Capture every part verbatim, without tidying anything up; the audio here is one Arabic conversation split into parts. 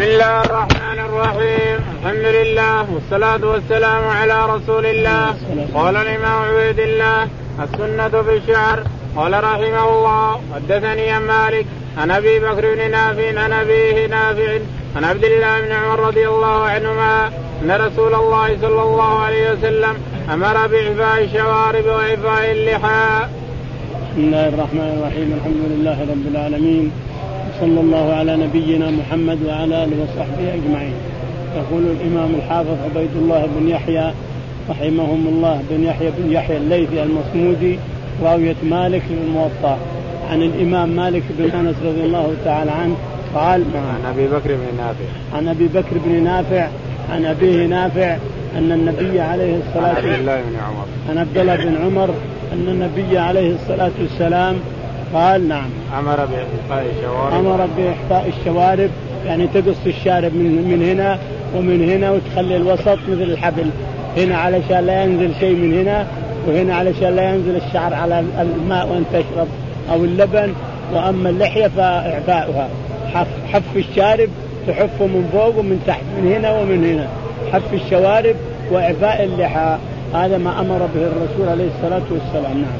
الله الرحمن الرحيم. الحمد لله والصلاة والسلام على رسول الله. قال الإمام عبيد الله السنة في الشعر. قال رحمه الله حدثني عن مالك عن أبي بكر بن نافع عن أبيه نافع عن عبد الله بن عمر رضي الله عنهما أن رسول الله صلى الله عليه وسلم أمر بإعفاء الشوارب وإعفاء اللحى. بسم الله الرحمن الرحيم. الحمد لله رب العالمين، صلى الله على نبينا محمد وعلى آله وصحبه أجمعين. يقول الإمام الحافظ عبيد الله بن يحيى رحمهم الله بن يحيى بن يحيى الليثي المصمودي راوية مالك الموطأ عن الإمام مالك بن أنس رضي الله تعالى عنه قال عن أبي بكر بن نافع عن أبي بكر بن نافع عن أبيه نافع أن النبي عليه الصلاة والسلام عن عبد الله بن عمر أن النبي عليه الصلاة والسلام قال نعم أمر بإحفاء الشوارب أمر بإحفاء الشوارب يعني تقص الشارب من, من هنا ومن هنا وتخلي الوسط مثل الحبل هنا علشان لا ينزل شيء من هنا وهنا علشان لا ينزل الشعر على الماء وأن تشرب أو اللبن. وأما اللحية فإعفاؤها حف, حف الشارب تحفه من فوق ومن تحت من هنا ومن هنا حف الشوارب وإعفاء اللحى. هذا ما أمر به الرسول عليه الصلاة والسلام. نعم.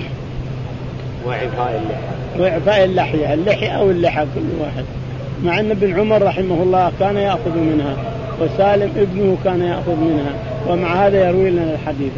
وإعفاء اللحى وإعفاء اللحية اللحية أو اللحى كل واحد. مع أن ابن عمر رحمه الله كان يأخذ منها وسالم ابنه كان يأخذ منها ومع هذا يروي لنا الحديث.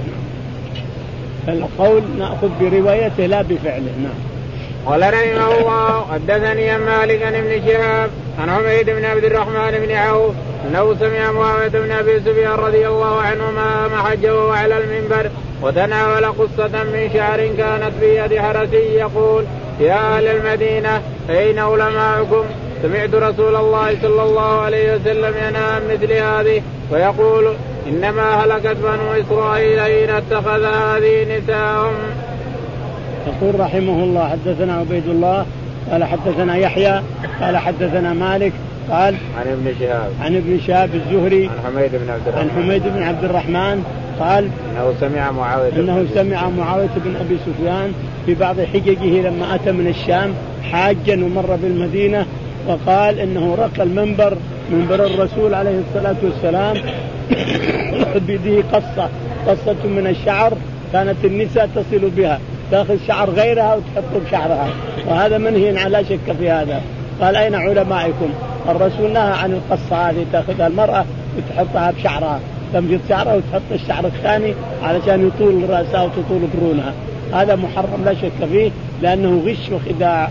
القول نأخذ بروايته لا بفعله. نعم. قال رحمه الله حدثني عن مالك عن ابن شهاب عن حميد بن عبد الرحمن بن عوف أنه سمع معاوية بن أبي سفيان رضي الله عنهما محجه على المنبر وتناول قصة من شعر كانت في يد حرسي يقول يا أهل المدينة أين علماؤكم؟ سمعت رسول الله صلى الله عليه وسلم ينهى عن مثل هذه ويقول إنما هلكت بنو إسرائيل حين اتخذ هذه نساءهم. يقول رحمه الله حدثنا عبيد الله قال حدثنا يحيى قال حدثنا مالك قال عن ابن شهاب عن ابن شهاب الزهري عن حميد بن عبد الرحمن عن حميد بن عبد الرحمن قال انه سمع معاوية انه سمع معاوية بن ابي سفيان في بعض حججه لما اتى من الشام حاجا ومر بالمدينة وقال انه رقى المنبر منبر الرسول عليه الصلاة والسلام بيده قصة قصة من الشعر كانت النساء تصل بها تأخذ شعر غيرها وتحط بشعرها وهذا منهي على شك في هذا. قال أين علمائكم؟ الرسول نهى عن القصة هذه تأخذها المرأة وتحطها بشعرها تمجد شعرها وتحط الشعر الثاني علشان يطول رأسها وتطول قرونها. هذا محرم لا شك فيه لأنه غش وخداع.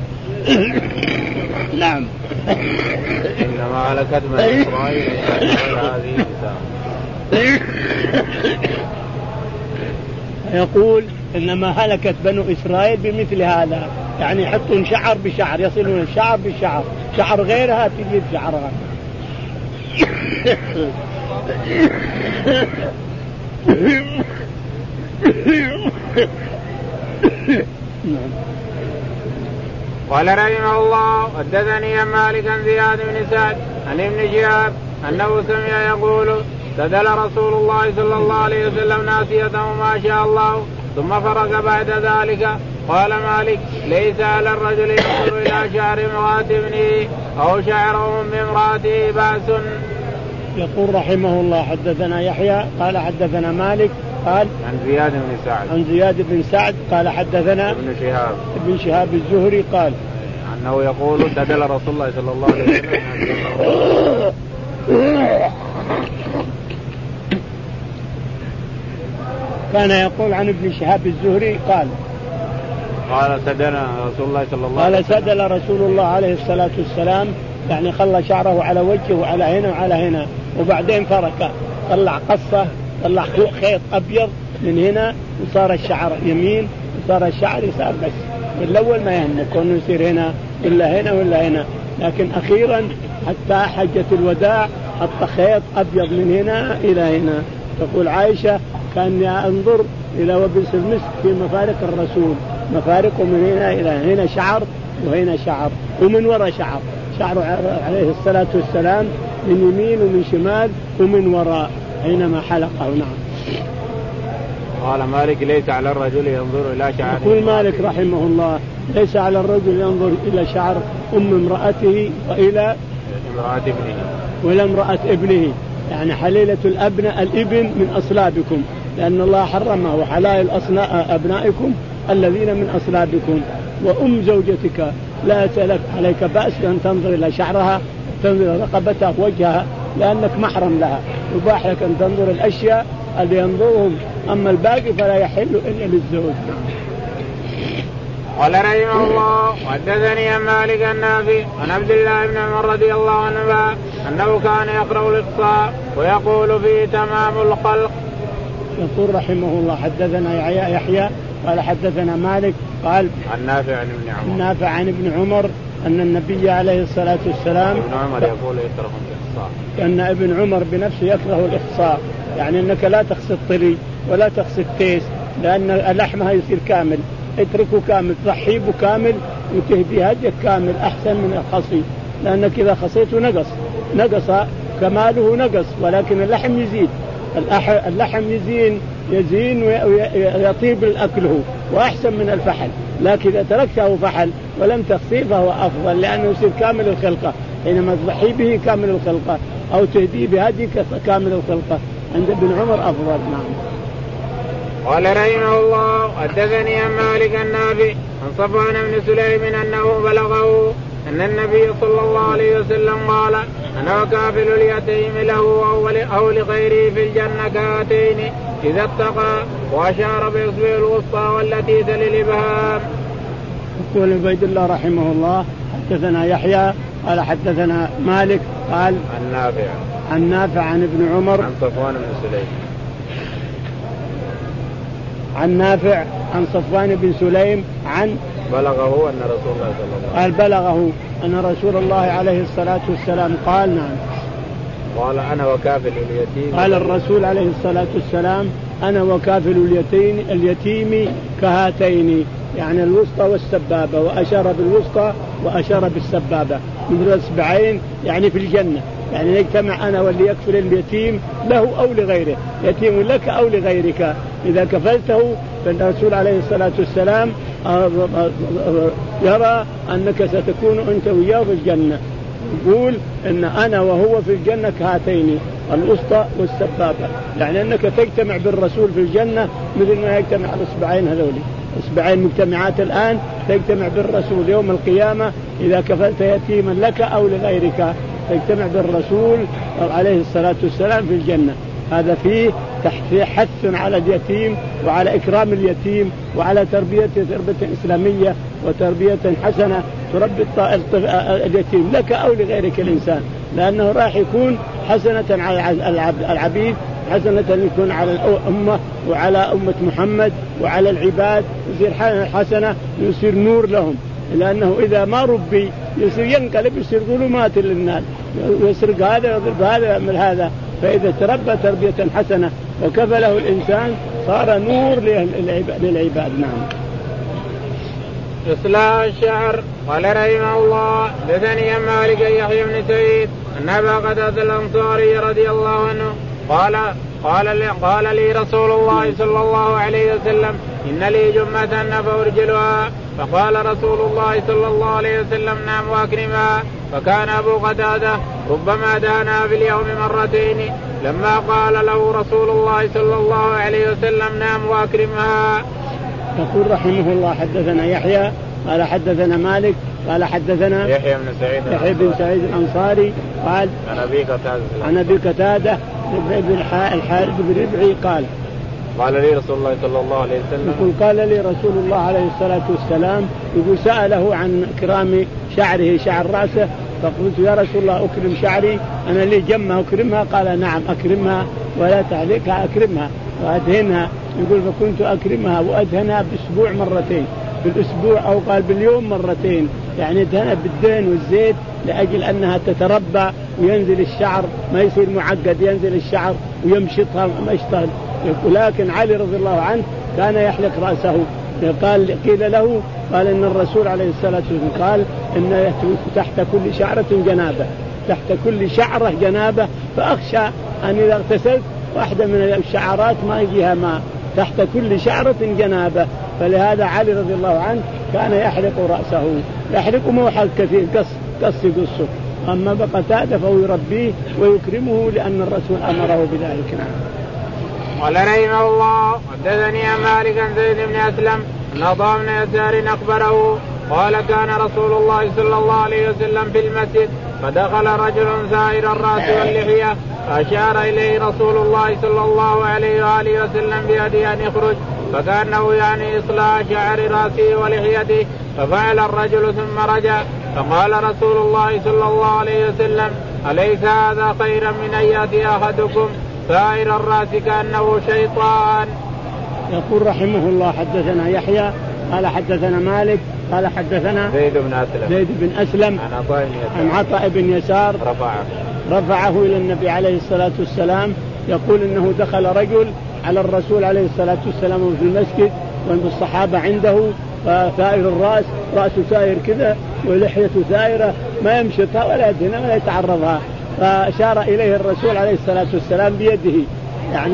نعم. إنما هلكت بنو إسرائيل هذه النساء. يقول إنما هلكت بنو إسرائيل بمثل هذا يعني يحطون شعر بشعر يصلون الشعر بشعر شعر غيرها تجيب شعرها. قال رحمه الله حدثني عن مالك عن زياد بن سعد عن ابن شهاب أنه سمع يقول سدل رسول الله صلى الله عليه وسلم ناسيته ما شاء الله ثم فرغ بعد ذلك. قال مالك ليس على الرجل ينظر إلى شعر امرأة ابنه أو شعر أم امرأته بأس. يقول رحمه الله حدثنا يحيى قال حدثنا مالك قال عن زياد بن سعد عن زياد بن سعد قال حدثنا ابن شهاب ابن شهاب الزهري قال أنه يقول سدل رسول الله صلى الله عليه وسلم كان يقول عن ابن شهاب الزهري قال قال سدل رسول الله صلى الله عليه وسلم قال سدل رسول الله عليه الصلاة والسلام يعني خلى شعره على وجهه وعلى هنا وعلى هنا وبعدين فرك طلع قصة طلع خيط أبيض من هنا وصار الشعر يمين وصار الشعر يسار بس. الأول ما يهمه كونه يصير هنا ولا هنا ولا هنا لكن أخيرا حتى حجة الوداع حط خيط أبيض من هنا إلى هنا. تقول عائشة كان أنظر إلى وبس المسك في مفارق الرسول مفارقه من هنا إلى هنا شعر وهنا شعر ومن وراء شعر شعر عليه الصلاة والسلام من يمين ومن شمال ومن وراء حينما حلقه. نعم. قال مالك ليس على الرجل ينظر إلى شعر. يقول مالك رحمه الله ليس على الرجل ينظر إلى شعر أم امرأته وإلى امرأة ابنه ولا امرأة ابنه، يعني حليلة الأبناء الابن من أصلابكم، لأن الله حرمه وحلائل أبنائكم الذين من أصلابكم. وأم زوجتك لا تلك عليك بأس أن تنظر إلى شعرها، تنظر رقبتها وجهها، لأنك محرم لها، يباح لك أن تنظر الأشياء اللي ينظرهم، أما الباقي فلا يحل إلا للزوج. قال رحمه الله حدثني عن مالك النافع عن عبد الله بن عمر رضي الله عنه أنه كان يقرأ الإقصاء ويقول فيه تمام الخلق. يقول رحمه الله حدثنا يحيى قال حدثنا مالك قال عن نافع عن ابن عمر نافع عن ابن عمر أن النبي عليه الصلاة والسلام ابن عمر يقول يكره الإقصاء، أن ابن عمر بنفسه يكره الإقصاء، يعني أنك لا تقصد طري ولا تقصد تيس، لأن لحمها يصير كامل، اتركه كامل، ضحيبه كامل وتهدي هديك كامل أحسن من الخصي، لأنك إذا خصيته نقص نقص كماله نقص، ولكن اللحم يزيد، اللحم يزين يزين ويطيب الأكله وأحسن من الفحل، لكن إذا تركته فحل ولم تخصيه فهو أفضل، لأنه يصير كامل الخلقة، حينما تضحي به كامل الخلقة أو تهدي بهديك كامل الخلقة، عند ابن عمر أفضل. نعم. قال رحمه الله حدثني عن مالك النافع عن صفوان بن سليم أنه بلغه أن النبي صلى الله عليه وسلم قال أنا وكافل اليتيم له أو لغيره في الجنة كهاتين إذا اتقى، وأشار بإصبعه الوسطى والتي تلي الإبهام. يقول عبيد الله رحمه الله حدثنا يحيى قال حدثنا مالك قال عن نافع عن نافع عن ابن عمر عن صفوان بن سليم عن نافع عن صفوان بن سليم عن بلغه أن رسول الله صلى الله عليه وسلم قال بلغه أن رسول الله عليه الصلاة والسلام قال نعم قال أنا وكافل اليتيم قال الرسول عليه الصلاة والسلام أنا وكافل اليتيم اليتيم كهاتين، يعني الوسطى والسبابة، وأشار بالوسطى وأشار بالسبابة مثل الإصبعين، يعني في الجنة، يعني يجتمع أنا واللي يكفل اليتيم له أو لغيره، يتيم لك أو لغيرك إذا كفلته، فالرسول عليه الصلاة والسلام يرى أنك ستكون أنت وياه في الجنة، يقول إن أنا وهو في الجنة كهاتين الوسطى والسبابة، يعني أنك تجتمع بالرسول في الجنة مثل ما يجتمع الإصبعين هذولي، إصبعين مجتمعات الآن تجتمع بالرسول يوم القيامة إذا كفلت يتيما لك أو لغيرك، تجتمع بالرسول عليه الصلاة والسلام في الجنة. هذا فيه تحت حث على اليتيم وعلى إكرام اليتيم وعلى تربية تربية إسلامية وتربية حسنة تربي اليتيم لك أو لغيرك الإنسان، لأنه راح يكون حسنة على العبيد، حسنة يكون على الأمة وعلى أمة محمد وعلى العباد، يصير حسنة يصير نور لهم، لأنه إذا ما ربي يصير ينقلب يصير ظلمات للناس، يسرق هذا ويضرب هذا ويعمل هذا، فإذا تربى تربية حسنة وكفله الإنسان صار نور للعباد. نعم. إصلاح الشعر. قال رحمه الله حدثني عن مالك يحيى بن سعيد أن أبا قتادة الأنصاري رضي الله عنه قال قال لي, قال لي رسول الله صلى الله عليه وسلم إن لي جمة فأرجلها، فقال رسول الله صلى الله عليه وسلم نعم وأكرمها، فكان أبو قتادة ربما دهنها في اليوم مرتين، لما قال له رسول الله صلى الله عليه وسلم نعم وأكرمها. يقول رحمه الله حدثنا يحيى قال حدثنا مالك قال حدثنا يحيى بن سعيد يحيى بن سعيد الأنصاري قال عن أبي قتادة عن أبي قتادة بن الحارث بن ربعي قال قال لي رسول الله صلى الله عليه وسلم يقول قال لي رسول الله عليه الصلاة والسلام، يقول سأله عن إكرام شعره شعر رأسه، فقلت يا رسول الله أكرم شعري أنا لي جمة أكرمها؟ قال نعم أكرمها ولا تعليقها، أكرمها وأدهنها. يقول فكنت أكرمها وأدهنها بأسبوع مرتين، بالأسبوع أو قال باليوم مرتين، يعني دهنها بالدهن والزيت لأجل أنها تتربى وينزل الشعر ما يصير معقد، ينزل الشعر ويمشطها مشطا. ولكن علي رضي الله عنه كان يحلق رأسه، قال قيل له قال إن الرسول عليه الصلاة والسلام قال إن تحت كل شعرة جنابة، تحت كل شعرة جنابة، فأخشى أن إذا اغتسلت واحدة من الشعرات ما يجيها ماء، تحت كل شعرة جنابة. فلهذا علي رضي الله عنه كان يحلق رأسه، يحلق مو حلق كثير، قص قص يقصه، أما بقتادة فهو يربيه ويكرمه لأن الرسول أمره بذلك. قال رحمه الله حدثني عن مالك عن زيد بن أسلم أن عطاء بن يسار أخبره قال كان رسول الله صلى الله عليه وسلم في المسجد فدخل رجل سائر الرأس واللحية فأشار إليه رسول الله صلى الله عليه وآله وسلم بيده أن يخرج فكأنه يعني إصلاح شعر رأسه ولحيته ففعل الرجل ثم رجع فقال رسول الله صلى الله عليه وسلم أليس هذا خيرا من أن يأتي أحدكم سائر الرأس كأنه شيطان. يقول رحمه الله حدثنا يحيى قال حدثنا مالك قال حدثنا زيد بن أسلم زيد بن أسلم عن عطاء بن يسار رفعه رفعه إلى النبي عليه الصلاة والسلام يقول إنه دخل رجل على الرسول عليه الصلاة والسلام في المسجد وعند الصحابة عنده ثائر الرأس رأسه ثائر كذا ولحيته ثائرة ما يمشطها ولا يدهنها ولا يتعرضها فأشار إليه الرسول عليه الصلاة والسلام بيده يعني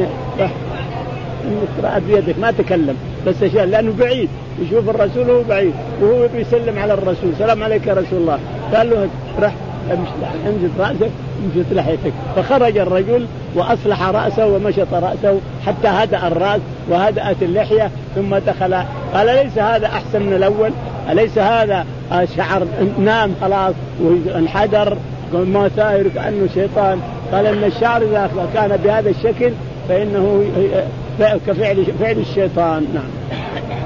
بيدك ما تكلم بس أشار لأنه بعيد يشوف الرسول وهو بعيد وهو بيسلم على الرسول سلام عليك يا رسول الله قال له رح امشط رأسك امشط لحيتك فخرج الرجل وأصلح رأسه ومشط رأسه حتى هدأ الرأس وهدأت اللحية ثم دخل قال ليس هذا أحسن من الأول أليس هذا شعر نام خلاص وانحدر ما ثائر كأنه شيطان قال إن الشعر إذا كان بهذا الشكل فإنه كفعل فعل الشيطان. نعم.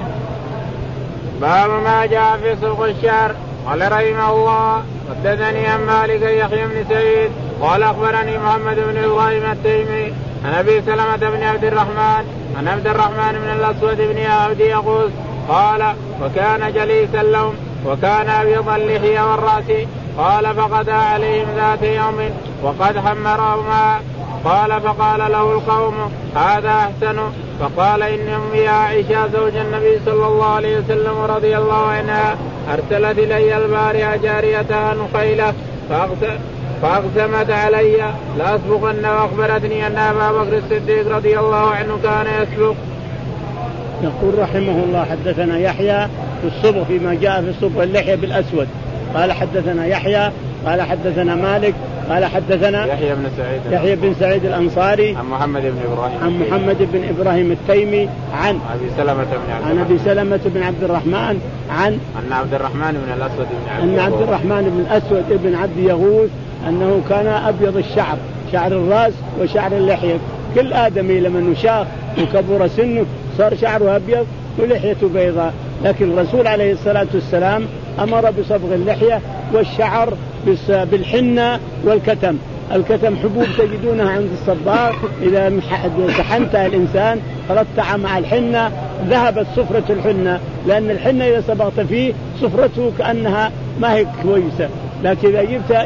باب ما جاء في سوق الشعر. قال رحمه الله حدثني عن مالك يحيى بن سعيد قال أخبرني محمد بن إبراهيم التيمي عن أبي سلمة بن عبد الرحمن عن عبد الرحمن بن الأسود بن عبد يغوث قال وكان جليسا لهم وكان أبيض اللحية والرأس قال فقضى عليهم ذات يوم وقد حمرهما قال فقال له القوم هذا أحسن فقال إن أمي عائشة زوج النبي صلى الله عليه وسلم رضي الله عنها أرسلت إلي البارحة جاريتها نخيلة فأقسمت علي لأسبقن وأخبرتني أن أبا بكر الصديق رضي الله عنه كان يسبق. يقول رحمه الله حدثنا يحيى في الصبغ فيما جاء في الصبغ اللحية بالأسود قال حدثنا يحيى قال حدثنا مالك قال حدثنا يحيى بن سعيد يحيى بن سعيد الأنصاري عن محمد بن إبراهيم عن محمد بن إبراهيم التيمي عن أبي سلمة بن عبد عن أبي سلمة بن عبد الرحمن عن أن عبد الرحمن بن الأسود بن عبد أن عبد الرحمن بن الأسود بن عبد يغوث أنه كان أبيض الشعر شعر الرأس وشعر اللحية كل آدمي لما نشاخ وكبر سنه صار شعره أبيض ولحيته بيضاء لكن الرسول عليه الصلاة والسلام أمر بصبغ اللحية والشعر بالحنة والكتم. الكتم حبوب تجدونها عند الصباغ إذا سحنتها الإنسان خلطتها مع الحنة ذهبت صفرة الحنة لأن الحنة إذا صبغت فيه صفرته كأنها ما هي كويسة لكن إذا جبت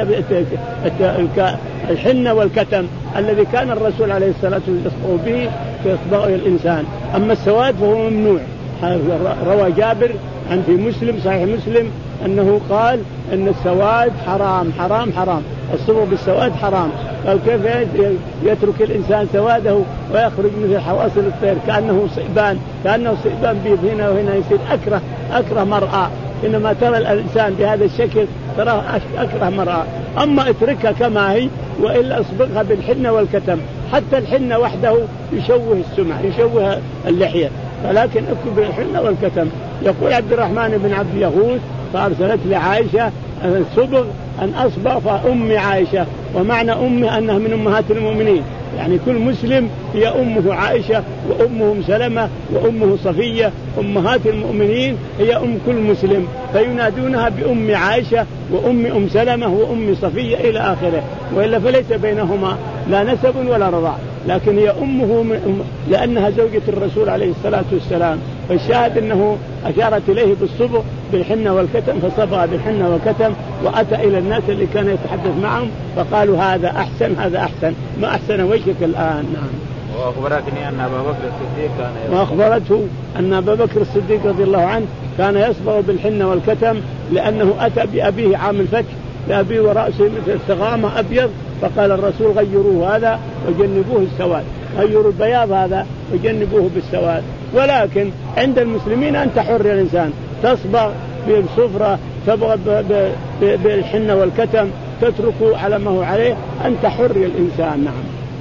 جئت الحنة والكتم الذي كان الرسول عليه الصلاة والسلام به يصبغ الإنسان. أما السواد فهو ممنوع. روى جابر عن في مسلم صحيح مسلم أنه قال أن السواد حرام حرام حرام الصبغ بالسواد حرام. قال كيف يترك الإنسان سواده ويخرج مثل حواصل الطير كأنه صئبان كأنه صئبان بيض هنا وهنا يصير أكره أكره مرأة. إنما ترى الإنسان بهذا الشكل تراه أكره مرأة. أما اتركها كما هي وإلا أصبغها بالحنة والكتم حتى الحنة وحده يشوه السمع يشوه اللحية ولكن اكتب بالحنة والكتم. يقول عبد الرحمن بن عبد يغوث فأرسلت لعائشة الصبغ أن أصبغ فأم عائشة ومعنى أمه أنها من أمهات المؤمنين يعني كل مسلم هي أمه عائشة وأمه سلمة وأمه صفية أمهات المؤمنين هي أم كل مسلم فينادونها بأم عائشة وأم أم سلمة وأم صفية إلى آخره وإلا فليس بينهما لا نسب ولا رضاع لكن هي أمه من لأنها زوجة الرسول عليه الصلاة والسلام. فالشاهد أنه أشارت إليه بالصبغ بالحنة والكتم فصبغ بالحنة والكتم وأتى إلى الناس اللي كان يتحدث معهم فقالوا هذا أحسن هذا أحسن ما أحسن وجهك الآن. نعم. وأخبرتني أن أبا بكر الصديق كان يصبغ وأخبرته أن أبا بكر الصديق رضي الله عنه كان يصبغ بالحنة والكتم لأنه أتى بأبيه عام الفتح لأبيه ورأسه مثل الثغامة أبيض فقال الرسول غيروه هذا وجنبوه السواد غيروا البياض هذا وجنبوه بالسواد. ولكن عند المسلمين أنت حر الإنسان تصبغ بالصفرة تصبغ بالحنة والكتم تتركه على ما هو عليه، أنت حر الإنسان. نعم.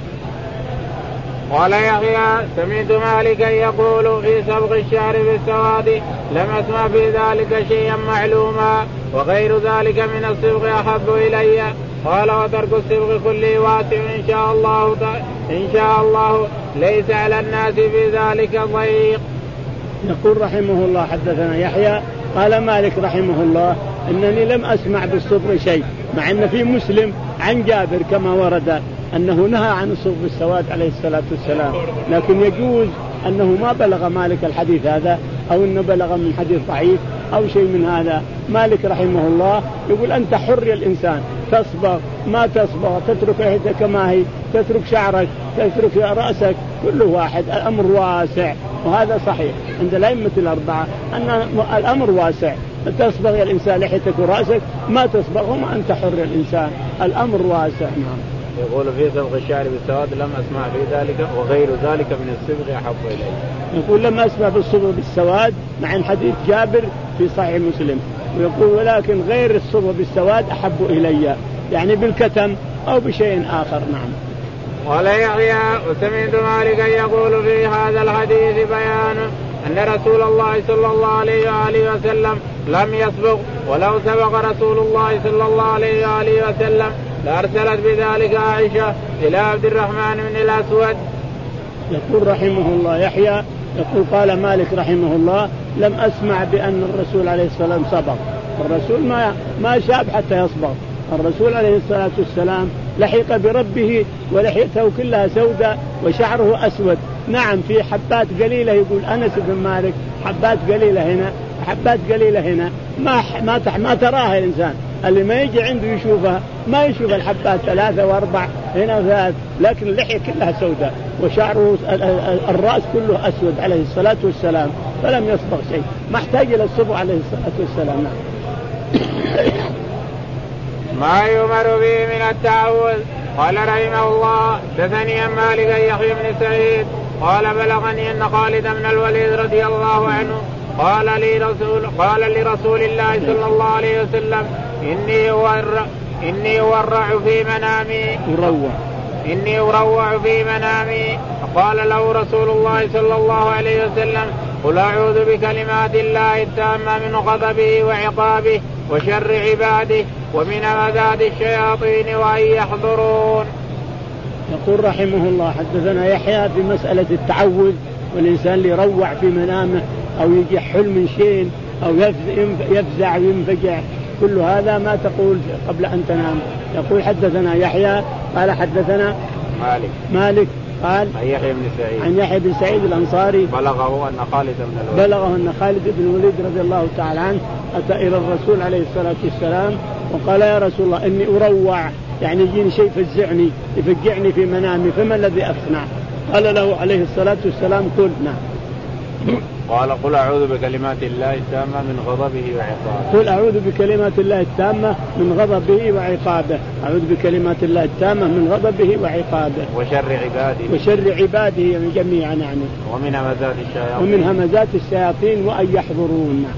قال يحيى سمعت مالكا يقول في صبغ الشعر بالسواد لم أسمع في ذلك شيئا معلوما وغير ذلك من الصبغ أحب إلي. قال وترك الصبغ كله واسع إن شاء الله إن شاء الله ليس على الناس في ذلك ضيق. يقول رحمه الله حدثنا يحيى قال مالك رحمه الله إنني لم أسمع بالصبغ شيء، مع أن في مسلم عن جابر كما ورد أنه نهى عن الصبغ بالسواد عليه الصلاة والسلام، لكن يجوز أنه ما بلغ مالك الحديث هذا أو أنه بلغ من حديث ضعيف أو شيء من هذا. مالك رحمه الله يقول أنت حر الإنسان، تصبغ ما تصبغ، تترك لحيتك ما هي، تترك شعرك، تترك رأسك، كله واحد، الأمر واسع. وهذا صحيح عند الأئمة الأربعة أن الأمر واسع، تصبغ الإنسان لحيتك ورأسك، ما تصبغهم أنت حر الإنسان، الأمر واسع. نعم. يقول في صبغ الشعر بالسواد لم أسمع في ذلك وغير ذلك من الصبغ أحب إلي. يقول لم أسمع بالصبغ بالسواد مع حديث جابر في صحيح مسلم، ويقول ولكن غير الصبغ بالسواد أحب إلي، يعني بالكتم أو بشيء آخر. نعم. قال يحيى وسمعت مالكا يقول في هذا الحديث بيان أن رسول الله صلى الله عليه وآله وسلم لم يسبق، ولو سبق رسول الله صلى الله عليه وآله وسلم لأرسلت بذلك عائشة إلى عبد الرحمن بن الأسود. يقول رحمه الله يحيى يقول قال مالك رحمه الله لم أسمع بأن الرسول عليه السلام سبق، الرسول ما ما شاب حتى يصبغ، الرسول عليه الصلاة والسلام لحق بربه ولحيته كلها سوداء وشعره أسود. نعم في حبات قليلة، يقول أنس بن مالك حبات قليلة هنا حبات قليلة هنا ما ما ما تراها الإنسان، اللي ما يجي عنده يشوفها ما يشوف الحبات ثلاثة وأربع هنا وثلاث، لكن اللحية كلها سوداء وشعره الرأس كله أسود عليه الصلاة والسلام، فلم يصبغ شيء، ما احتاج إلى الصبغ عليه الصلاة والسلام. ما يؤمر به من التعوذ. قال رحمه الله دثني عن مالك يحيى بن سعيد قال بلغني أن خالد بن الوليد رضي الله عنه قال لي رسول قال لرسول الله صلى الله عليه وسلم إني أورع إني أورع في منامي أروع إني أروع في منامي. فقال له رسول الله صلى الله عليه وسلم قل أعوذ بكلمات الله التامة من غضبه وعقابه وشر عباده ومن همزات الشياطين وأن يحضرون. يقول رحمه الله حدثنا يحيى في مسألة التعوذ، والإنسان اللي يروع في منامه أو يجي حلم شيء أو يفزع وينفجع، كل هذا ما تقول قبل أن تنام. يقول حدثنا يحيى قال حدثنا مالك مالك قال عن يحيى بن سعيد عن يحيى بن سعيد الأنصاري بلغه أن خالد بن الوليد بلغه أن خالد بن الوليد رضي الله تعالى عنه أتى إلى الرسول عليه الصلاة والسلام وقال يا رسول الله إني أروع، يعني يجيني شيء يفزعني يفجعني في منامي، فما الذي أصنع؟ قال له عليه الصلاة والسلام قل نعم. قال قل أعوذ بكلمات الله التامة من غضبه وعقابه. قل أعوذ بكلمات الله التامة من غضبه وعقابه، أعوذ بكلمات الله التامة من غضبه وعقابه وشر عباده وشر عباده يعني جميعا، يعني ومن همزات الشياطين ومن همزات الشياطين وأن يحضرون.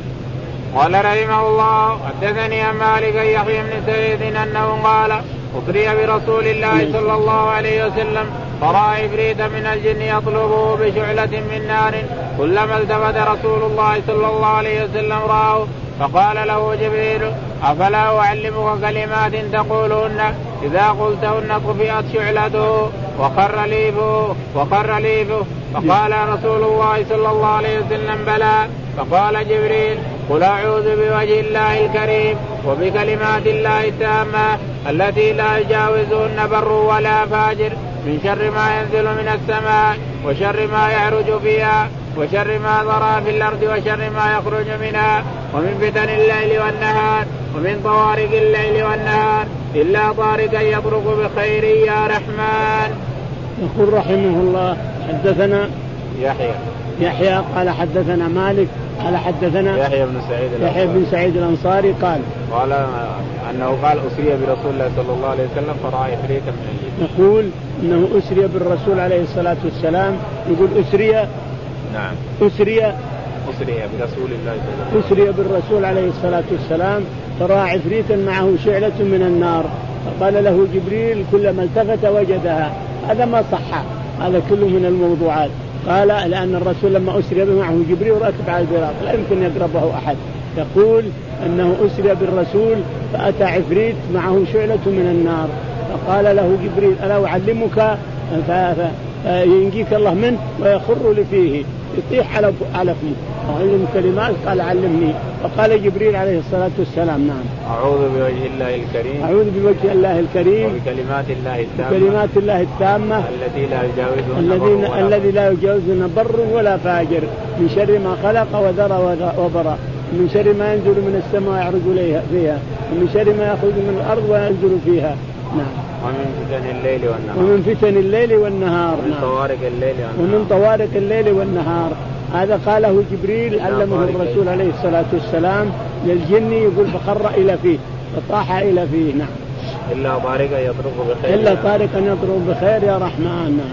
قال رحمه الله حدثني عن مالك يحيى بن سعيد أنه قال أسري برسول الله صلى الله عليه وسلم فرأى عفريتا من الجن يطلبه بشعلة من نار، كلما التفت رسول الله صلى الله عليه وسلم رآه فقال له جبريل أفلا أعلمك كلمات تقولهن إذا قلتهن طفئت شعلته وخر ليفه وخر ليفه. فقال رسول الله صلى الله عليه وسلم بلى. فقال جبريل قل أعوذ بوجه الله الكريم وبكلمات الله التامة التي لا يجاوزهن بر ولا فاجر من شر ما ينزل من السماء وشر ما يعرج فيها وشر ما ضرى في الأرض وشر ما يخرج منها ومن فتن الليل والنهار ومن طوارق الليل والنهار إلا طارقا يطرق بخير يا رحمن. يقول رحمه الله حدثنا يحيى يحيى قال حدثنا مالك قال حدثنا يحيى بن سعيد يحيى بن سعيد الأنصاري قال قال أنه قال أسري برسول الله صلى الله عليه وسلم فرأى عفريتا من الجن. يقول أنه أسري بالرسول عليه الصلاة والسلام، يقول أسري نعم أسري أسري برسول الله صلى الله أسري بالرسول عليه الصلاة والسلام فرأى عفريتا معه شعلة من النار فقال له جبريل كلما التفت وجدها. هذا ما صح، هذا كله من الموضوعات. قال لأن الرسول لما أسري به معه جبريل راكب على البراق لا يمكن يقربه أحد. يقول أنه أسري بالرسول فأتى عفريت معه شعلة من النار فقال له جبريل ألا أعلمك فينجيك الله منه ويخر لفيه يطيح على على فمه وعلم كلمات قال علمني. فقال جبريل عليه الصلاة والسلام نعم أعوذ بوجه الله الكريم أعوذ بوجه الله الكريم وبكلمات الله التامة بكلمات الله التامة التي لا يجاوزهن الذين بر الذي لا يجاوزهن بر ولا فاجر من شر ما خلق وذر وبرأ من شر ما ينزل من السماء ويعرج إليها فيها ومن شر ما يخرج من الأرض وينزل فيها نعم ومن فتن الليل والنهار ومن فتن الليل والنهار ومن نعم طوارق الليل والنهار ومن طوارق الليل والنهار. هذا قاله جبريل علمه الرسول عليه الصلاة والسلام للجن يقول فخر إلى فيه فطاح إلى فيه نعم إلا طارقا يطرق بخير إلا طارقا يطرق بخير يا رحمن نعم.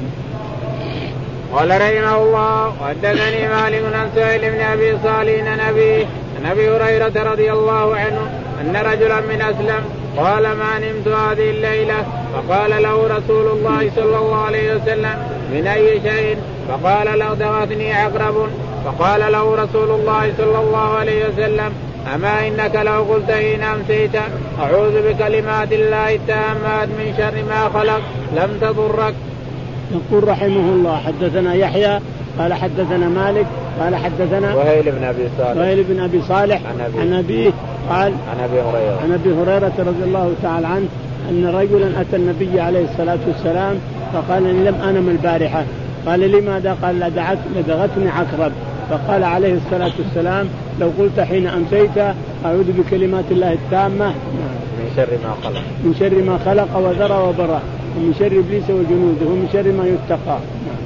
قال رحمه الله وحدثني مالك عن سهيل بن أبي صالح عن أبي عن أبي هريرة رضي الله عنه أن رجلا من أسلم قال ما نمت هذه الليلة فقال له رسول الله صلى الله عليه وسلم من أي شيء فقال لأدغتني عقرب فقال له رسول الله صلى الله عليه وسلم أما إنك لو قلت حين أمسيت أعوذ بكلمات الله التامات من شر ما خلق لم تضرك. يقول رحمه الله حدثنا يحيى قال حدثنا مالك قال حدثنا وهيل بن أبي صالح وهيل بن أبي صالح عن أبيه قال عن أبي هريرة عن أبي هريرة رضي الله تعالى عنه أن رجلا أتى النبي عليه الصلاة والسلام فقال إن لم أنم البارحة قال لماذا قال لدغتني عقرب فقال عليه الصلاة والسلام لو قلت حين أمسيت أعوذ بكلمات الله التامة من شر ما خلق من شر ما خلق وذر وبرأ ومن شر إبليس وجنوده ومن شر ما يتقى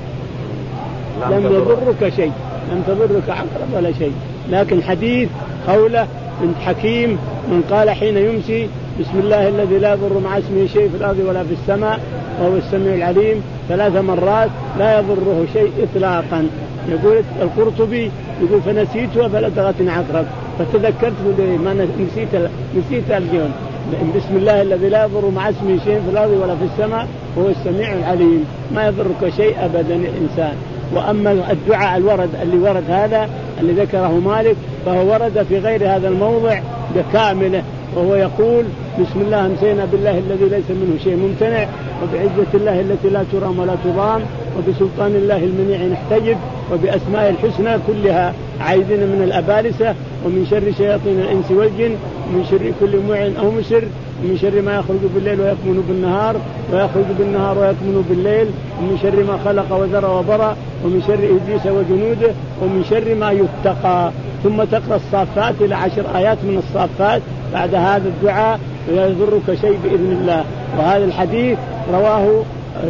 لم يضرك شيء لم تضرك عقرب ولا شيء. لكن حديث خولة بنت حكيم من قال حين يمسي بسم الله الذي لا يضر مع اسمه شيء في الأرض ولا في السماء وهو السميع العليم ثلاث مرات لا يضره شيء إطلاقا. يقول القرطبي يقول فنسيتها فلدغتني عقرب فتذكرت ما نسيت نسيت اليوم بسم الله الذي لا يضر مع اسمه شيء في الأرض ولا في السماء وهو السميع العليم ما يضرك شيء أبدا الإنسان. وأما الدعاء الورد اللي ورد هذا اللي ذكره مالك فهو ورد في غير هذا الموضع بكامله وهو يقول بسم الله أمسينا بالله الذي ليس منه شيء ممتنع وبعزة الله التي لا ترام ولا تضام وبسلطان الله المنيع نحتجب وبأسماء الحسنى كلها عايذين من الأبالسة ومن شر شياطين الإنس والجن ومن شر كل معن أو مسر ومن شر ما يخرج بالليل ويكمن بالنهار ويخرج بالنهار ويكمن بالليل ومن شر ما خلق وذر وبرأ ومن شر إبليس وجنوده ومن شر ما يتقى. ثم تقرأ الصافات إلى عشر آيات من الصافات بعد هذا الدعاء ولا يضرك شيء بإذن الله. وهذا الحديث رواه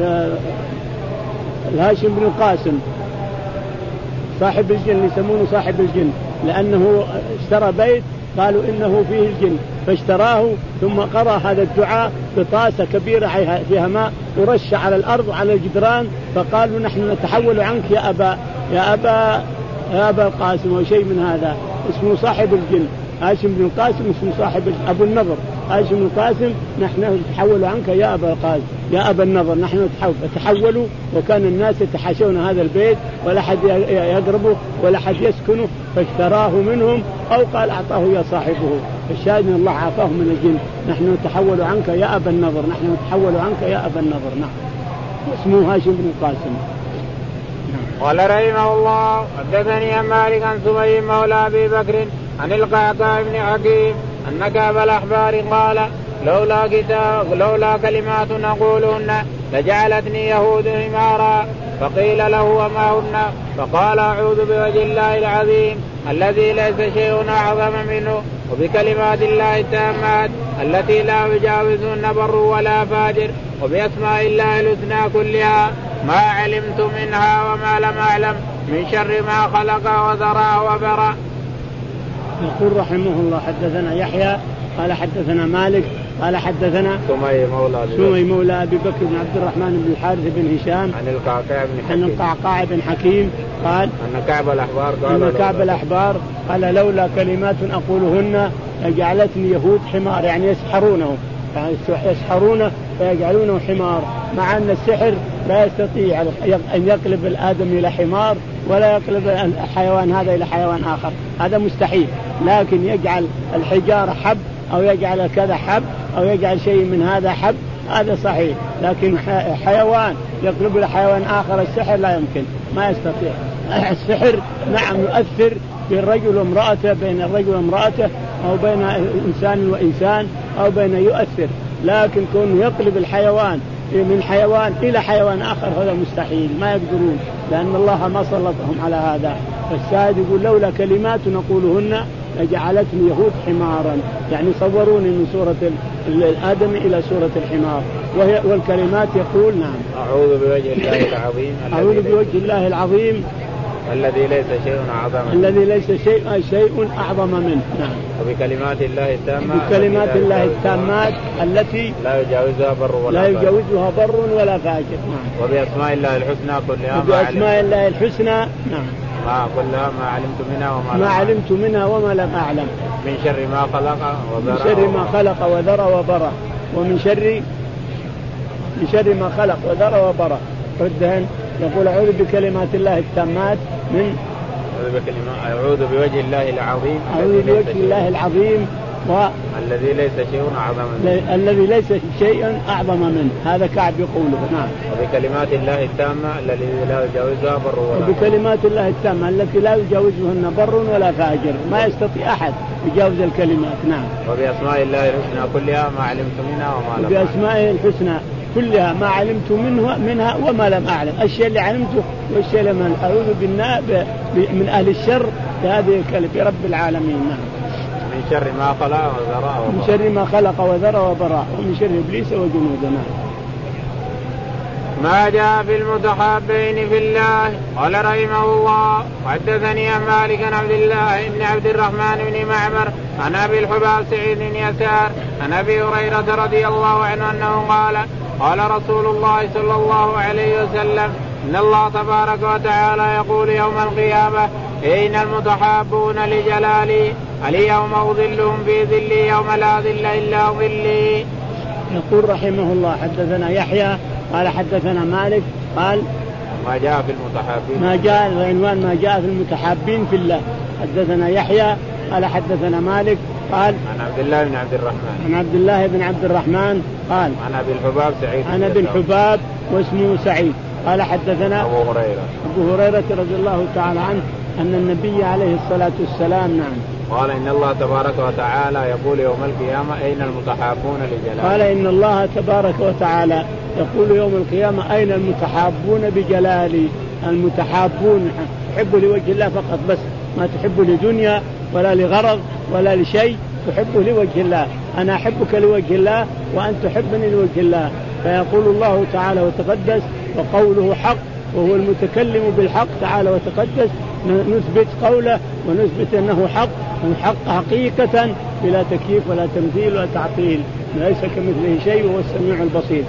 الهاشم بن القاسم صاحب الجن يسمونه صاحب الجن لأنه اشترى بيت قالوا إنه فيه الجن فاشتراه ثم قرأ هذا الدعاء بطاسة كبيرة فيها ماء ورش على الأرض وعلى الجدران فقالوا نحن نتحول عنك يا أبا يا أبا يا أبا القاسم أو شيء من هذا. اسمه صاحب الجن هاشم بن القاسم اسمه صاحب أبو النضر هاشم بن القاسم نحن نتحول عنك يا أبا القاسم يا أبا النضر نحن نتحول. وكان الناس يتحاشون هذا البيت ولا حد يقربه ولا حد يسكنه فاشتراه منهم أو قال أعطاه يا صاحبه. فالشاهد أن الله عافاه من الجن نحن نتحول عنك يا أبا النضر نحن نتحول عنك يا أبا النضر. نعم اسمه هاشم بن القاسم. قال رحمه الله حدثني مالك عن سمي مولى أبي بكر عن القعقاع بن حكيم أن كعب الأحبار قال لولا كتاب لولا كلمات نقولهن لجعلتني يهود حمارا فقيل له وما هن فقال أعوذ بوجه الله العظيم الذي ليس شيء أعظم منه وبكلمات الله التامات التي لا يجاوزهن بر ولا فاجر وبأسماء الله الحسنى كلها ما علمت منها وما لم أعلم من شر ما خلق وذرى وبرأ. يقول رحمه الله حدثنا يحيى قال حدثنا مالك قال حدثنا سمي مولى سمي مولى أبي بكر بن عبد الرحمن بن الحارث بن هشام عن القعقاع بن حكيم عن القعقاع بن حكيم قال أن كعب الأحبار قال أن كعب الأحبار قال لولا كلمات أقولهن لجعلتني يهود حمار، يعني يسحرونه يعني يسحرونه فيجعلونه حمار، مع أن السحر لا يستطيع أن يقلب الآدم إلى حمار ولا يقلب الحيوان هذا إلى حيوان آخر، هذا مستحيل، لكن يجعل الحجارة حب أو يجعل كذا حب أو يجعل شيء من هذا حب، هذا صحيح، لكن حيوان يقلب إلى حيوان آخر السحر لا يمكن، ما يستطيع. السحر نعم يؤثر بين الرجل وامرأته، بين الرجل وامرأته، أو بين إنسان وإنسان، أو بين يؤثر، لكن كونه يقلب الحيوان من حيوان إلى حيوان آخر هذا مستحيل، ما يقدرون، لأن الله ما سلطهم على هذا. فالشاهد يقول لولا كلمات نقولهن لجعلتني يهود حمارا، يعني صوروني من صورة الآدم إلى صورة الحمار، وهي والكلمات يقول نعم أعوذ بوجه الله العظيم أعوذ بوجه الله العظيم الذي ليس شيء أعظم الذي ليس شيء شيء أعظم منه. نعم. وبكلمات الله التامات بكلمات الله التامات التي لا يجاوزها بر ولا لا يجاوزها بر ولا فاجر. نعم. وبأسماء الله الحسنى كلها وبأسماء الله الحسنى نعم ما كلها ما علمت منها وما ما علمت منها وما لم أعلم. من شر ما خلق وذرى من شر ما خلق وذرى وبرى ومن شر من شر ما خلق وذرى وبرى. ردهن يقول أعوذ بكلمات الله التامات من أعوذ بوجه الله العظيم أعوذ بوجه الله العظيم و الذي ليس شيء أعظم منه الذي ليس شيء أعظم منه. هذا كعب يقوله. نعم. وبكلمات الله التامة التي لا يجاوزها بر ولا وبكلمات الله التامة التي لا يجاوزهن بر ولا فاجر، ما يستطيع أحد يجاوز الكلمات. نعم. وبأسماء الله الحسنى كلها ما علمت منها وما لم أعلم. بأسمائه الحسنى كلها ما علمت منها منها وما لم أعلم. الشيء اللي علمته والشيء لم أعوذ بالناء من أهل الشر بهذه الكلمة برب العالمين. نعم. من شر ما خلق وذرى وبرى من شر ما خلق وذرى وبرى ومن شر إبليس وجنوده. ما جاء في المتحابين في الله. قال رحمه الله حدثني عن مالك عن عبد الله بن عبد الرحمن بن معمر عن أبي الحباب سعيد بن يسار عن أبي هريرة رضي الله عنه أنه قال قال رسول الله صلى الله عليه وسلم إن الله تبارك وتعالى يقول يوم القيامة أين المتحابون لجلالي اليوم أظلهم في ظلي يوم لا ظل إلا ظلي. يقول رحمه الله حدثنا يحيى قال حدثنا مالك قال ما جاء في المتحابين ما جاء العنوان ما جاء في المتحابين في الله. حدثنا يحيى قال حدثنا مالك قال عن عبد الله بن عبد الرحمن عن عبد الله بن عبد الرحمن قال عن أبي الحباب سعيد عن أبي الحباب واسمه سعيد قال حدثنا أبو هريرة أبو هريرة رضي الله تعالى عنه أن النبي عليه الصلاة والسلام نعم قال إن الله تبارك وتعالى يقول يوم القيامة أين المتحابون لجلاله. قال إن الله تبارك وتعالى يقول يوم القيامة أين المتحابون بجلالي. المتحابون تحب لوجه الله فقط بس، ما تحب لدنيا ولا لغرض ولا لشيء، تحب لوجه الله. أنا أحبك لوجه الله وأنت تحبني لوجه الله. فيقول الله تعالى وتقدس وقوله حق وهو المتكلم بالحق تعالى وتقدس، نثبت قوله ونثبت أنه حق وحق حقيقة بلا تكييف ولا تمثيل ولا تعطيل، ليس كمثله شيء وهو السميع البصير.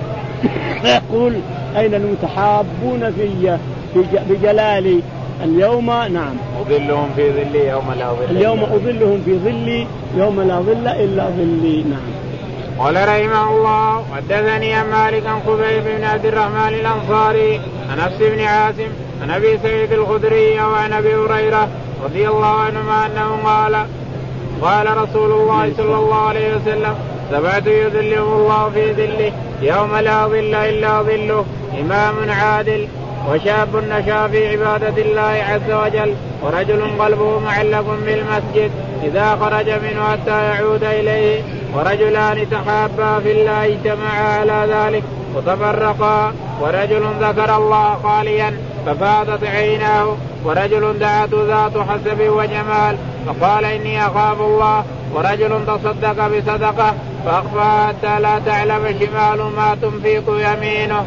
يقول أين المتحابون في بجلالي اليوم نعم أظلهم في ظلي يوم لا ظل اليوم أظلهم في ظلي يوم لا ظل إلا ظلي. نعم. قال رحمه الله حدثني عن مالك عن خبيب بن عبد الرحمن الأنصاري عن نفس بن عاصم عن أبي سعيد الخدري وعن أبي هريرة رضي الله عنهما أنه قال قال رسول الله صلى الله عليه وسلم سبعة يذلهم الله في ظله يوم لا ظل إلا ظله إمام عادل وشاب نشا في عبادة الله عز وجل ورجل قلبه معلق بالمسجد إذا خرج منه حتى يعود إليه ورجلان تحابا في الله اجتمعا على ذلك وتفرقا ورجل ذكر الله خاليا ففاضت عيناه ورجل دعته ذات حسب وجمال فقال إني أخاف الله ورجل تصدق بصدقة فأخفاها حتى لا تعلم شمال ما تنفق يمينه.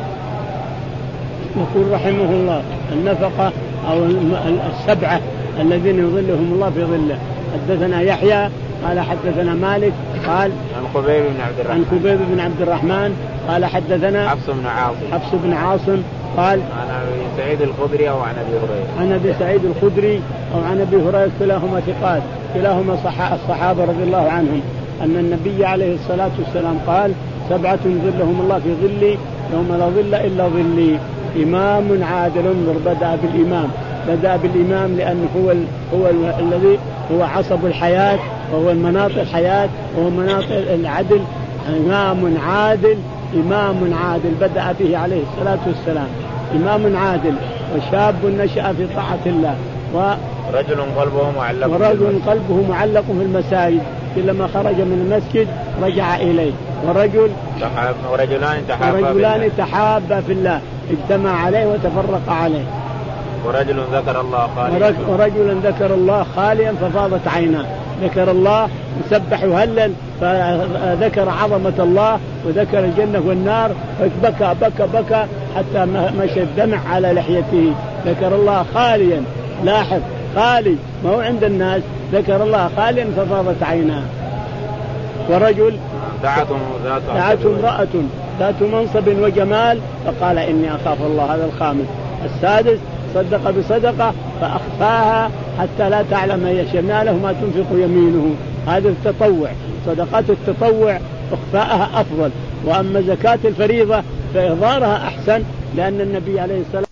يقول رحمه الله النفقة أو السبعة الذين يظلهم الله في ظله. حدثنا يحيى قال حدثنا مالك قال عن خبيب بن عبد الرحمن عن خبيب بن عبد الرحمن قال حدثنا حفص بن عاصم حفص بن عاصم قال عن ابي سعيد الخدري او عن ابي هريره عن ابي سعيد الخدري او عن ابي هريره كلاهما ثقات كلاهما الصحابه رضي الله عنهم ان النبي عليه الصلاه والسلام قال سبعه ظلهم الله في ظلي يوم لا ظل الا ظلي امام عادل. انظر بدا بالامام بدا بالامام لانه هو ال هو ال الذي هو عصب الحياه وهو مناط الحياه وهو مناط العدل. امام عادل إمام عادل بدأ به عليه الصلاة والسلام إمام عادل وشاب نشأ في طاعة الله ورجل قلبه معلق ورجل قلبه معلق في المساجد كلما خرج من المسجد رجع إليه ورجل تحاب ورجلان تحابا ورجلان تحابا في الله اجتمع عليه وتفرق عليه ورجل ذكر الله خاليا ورجل ذكر الله خاليا ففاضت عيناه ذكر الله وسبح وهلل فذكر عظمة الله وذكر الجنة والنار فبكى بكى بكى حتى مشى الدمع على لحيته. ذكر الله خاليا لاحظ خالي ما هو عند الناس ذكر الله خاليا ففاضت عيناه. ورجل دعته امرأة ذات منصب وجمال فقال إني أخاف الله. هذا الخامس. السادس صدق بصدقة فأخفاها حتى لا تعلم هي شماله ما تنفق يمينه. هذا التطوع صدقات التطوع إخفاءها أفضل. وأما زكاة الفريضة فإظهارها أحسن لأن النبي عليه الصلاة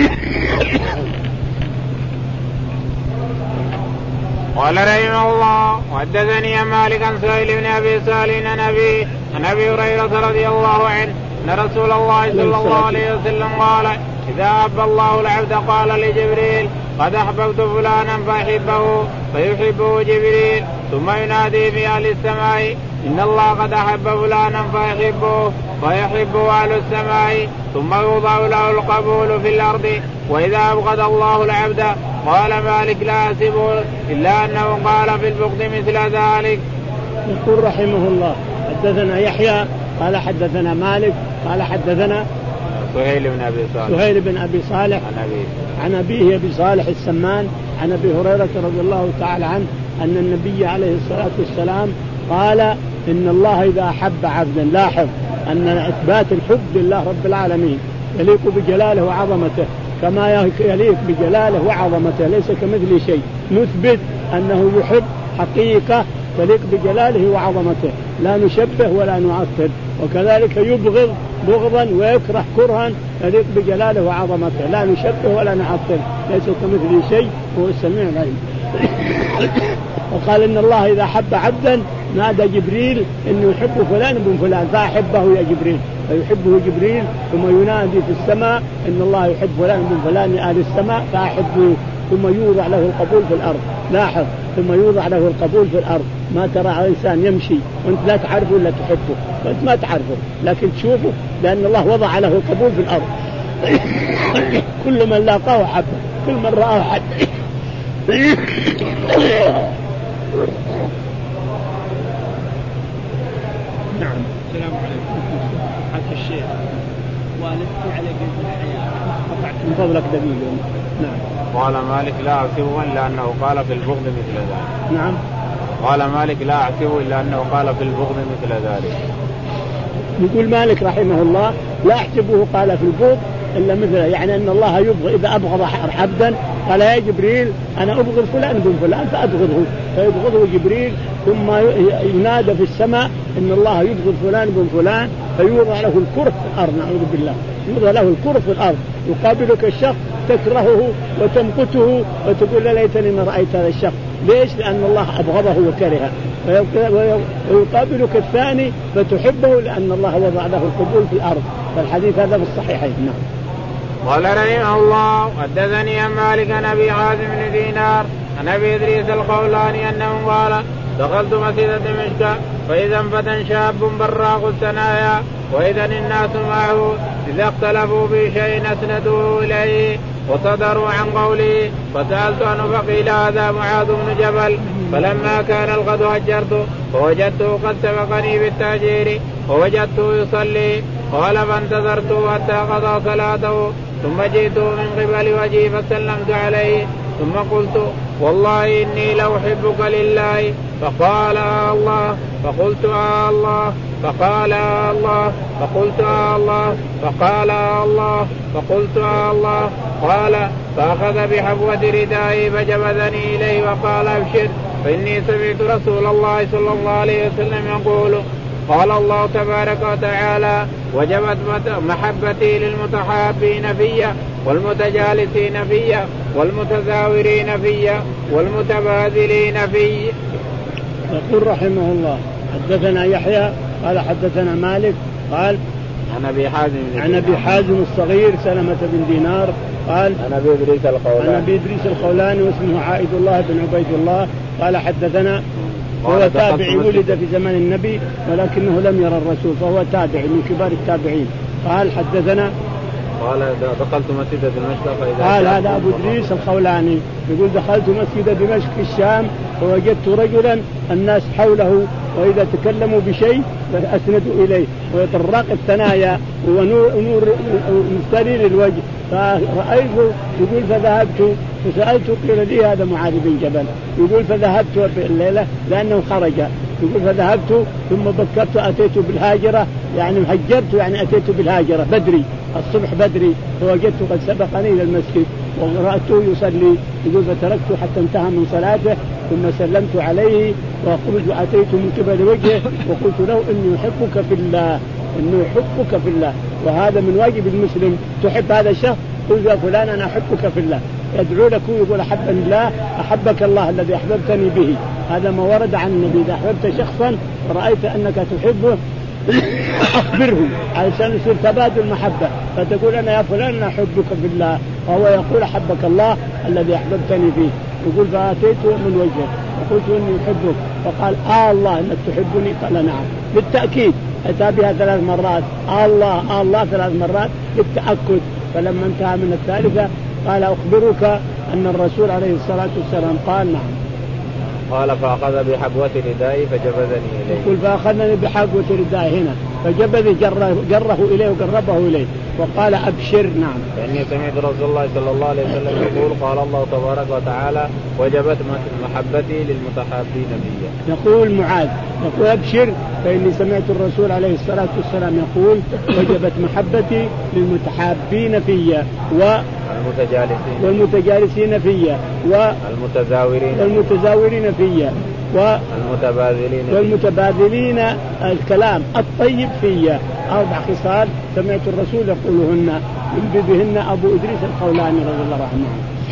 قال رحمه الله وحدثني مالك عن سهيل بن أبي سالم عن أبي عن أبي هريرة رضي الله عنه أن رسول الله صلى الله عليه وسلم قال إذا أحب الله العبد قال لجبريل قد أحببت فلانا فأحبه فيحبه جبريل ثم ينادي في أهل السماء إن الله قد أحب فلانا فيحبه فيحبه أهل السماء ثم يوضع له القبول في الأرض. وإذا أبغض الله العبد قال مالك لا أحسبه إلا أنه قال في البغض مثل ذلك. يقول رحمه الله حدثنا يحيى قال حدثنا مالك قال حدثنا سهيل بن أبي صالح سهيل بن أبي صالح عن أبيه عن أبيه أبي صالح السمان عن أبي هريرة رضي الله تعالى عنه أن النبي عليه الصلاة والسلام قال إن الله إذا أحب عبدا لاحظ أن إثبات الحب لله رب العالمين يليق بجلاله وعظمته كما يليق بجلاله وعظمته ليس كمثل شيء. نثبت أنه يحب حقيقة تليق بجلاله وعظمته لا نشبه ولا نعطل. وكذلك يبغض بغضا ويكره كرها يليق بجلاله وعظمته لا نشبه ولا نعطل ليس كمثل شيء هو السميع العليم. وقال إن الله إذا حب عبدا نادى جبريل إنه يحب فلان بن فلان فأحبه يا جبريل فيحبه جبريل ثم ينادي في السماء إن الله يحب فلان بن فلان أهل السماء فأحبه ثم يوضع له القبول في الأرض. لاحظ ثم يوضع له القبول في الأرض. ما ترى إنسان يمشي وأنت لا تعرفه ولا تحبه وأنت ما تعرفه لكن تشوفه لأن الله وضع له القبول في الأرض. كل من لاقاه حبه كل من رآه حبه. نعم. السلام عليكم. حتى الشيخ والدتي عليك بالحياة من فضلك دقيقة. نعم. قال مالك لا أعتبه إلا أنه قال في البغض مثل ذلك. نعم. قال مالك لا أعتبه إلا أنه قال في البغض مثل ذلك. يقول مالك رحمه الله لا أحسبه قال في البغض إلا مثله يعني أن الله يبغض إذا أبغض عبدا قال يا جبريل أنا أبغض فلان بن فلان فأبغضه فيبغضه جبريل ثم ينادى في السماء إن الله يبغض فلان بن فلان فيوضع له الكره في الأرض. نعوذ بالله. يوضع له الكره في الأرض يقابلك الشخص تكرهه وتمقته وتقول ليتني ما رأيت هذا الشخص. ليش؟ لأن الله أبغضه وكرهه. ويقابلك الثاني فتحبه لأن الله وضع له القبول في الأرض. فالحديث هذا في الصحيحين. نعم. قال رحمه الله حدثني عن مالك عن أبي عاصم بن دينار عن أبي إدريس الخولاني أنه قال دخلت مسجد دمشق فإذا فتى شاب براق الثنايا وإذا الناس معه إذا اختلفوا في شيء أسندوه إليه وصدروا عن قوله فسألت عنه فقيل هذا معاذ بن جبل. فلما كان الغد هجرت فوجدته قد سبقني بالتهجير ووجدته يصلي قال فانتظرته حتى قضى صلاته ثم جئته من قبل وجهي فسلمت عليه ثم قلت والله إني لأحبك لله. فقال الله فقلت آه الله فقال آه الله فقلت آه الله فقال آه الله فقلت آه الله قال فأخذ بحبوة ردائي فجبذني إليه وقال أبشر فإني سمعت رسول الله صلى الله عليه وسلم يقول قال الله تبارك وتعالى وجبت محبتي للمتحابين فيا والمتجالسين فيا والمتزاورين فيا والمتبادلين فيا. يقول رحمه الله حدثنا يحيى قال حدثنا مالك قال عن ابي حازم عن ابي حازم الصغير سلمة بن دينار قال عن ابي ادريس الخولاني عن ابي ادريس الخولاني واسمه عائد الله بن عبيد الله قال حدثنا هو تابعي ولد في زمن النبي ولكنه لم يرى الرسول فهو تابعي من كبار التابعين. قال حدثنا قال دخلت مسجد دمشق فإذا قال هذا أبو إدريس الخولاني يقول دخلت مسجد دمشق في الشام فوجدت رجلا الناس حوله وإذا تكلموا بشيء أسندوا إليه ويطرق الثنايا ونور نور مسترير الوجه فرأيته يقول فذهبت فسألت قيل لي هذا معاذ بن جبل يقول فذهبت في الليلة لأنه خرج يقول فذهبت ثم بكرت أتيت بالهاجرة يعني هجرت يعني أتيت بالهاجرة بدري الصبح بدري فوجدت قد سبقني إلى المسجد ورأته يصلي يقول فتركته حتى انتهى من صلاته ثم سلمت عليه وقلت أتيت من قبل وجهه وقلت له إني أحبك في الله إني أحبك في الله وهذا من واجب المسلم تحب هذا الشخص قل يا فلان أنا أحبك في الله يدعو لك ويقول أحبني الله أحبك الله الذي أحببتني به. هذا ما ورد عن النبي إذا أحببت شخصا ورأيت أنك تحبه أخبره علشان يصير تبادل محبة فتقول أنا يا فلان أنا أحبك في الله وهو يقول أحبك الله الذي أحببتني فيه يقول فأتيته من وجهه وقلت إني أحبك فقال آه الله إنك تحبني قال نعم بالتأكيد أتى بها ثلاث مرات آه الله آه الله ثلاث مرات بالتأكد. فلما انتهى من الثالثة قال أخبرك أن الرسول عليه الصلاة والسلام قال نعم. قال فأخذ بحبوة ردائي فجبذني إليه يقول فأخذني بحبوة ردائي هنا فجبذ جره, جره إليه وقربه إليه وقال أبشر نعم. يعني سمعت رسول الله صلى الله عليه وسلم يقول قال الله تبارك وتعالى وجبت محبتي للمتحابين فيا. يقول معاذ يقول أبشر فإني سمعت الرسول عليه الصلاة والسلام يقول وجبت محبتي للمتحابين فيا والمتجالسين والمتجالسين فيا والمتزاورين والمتزاورين فيا والمتبادلين والمتبادلين الكلام الطيب فيا. أربع خصال سمعت الرسول يقولهن ينبي بهن أبو إدريس الخولاني رضي الله عنه.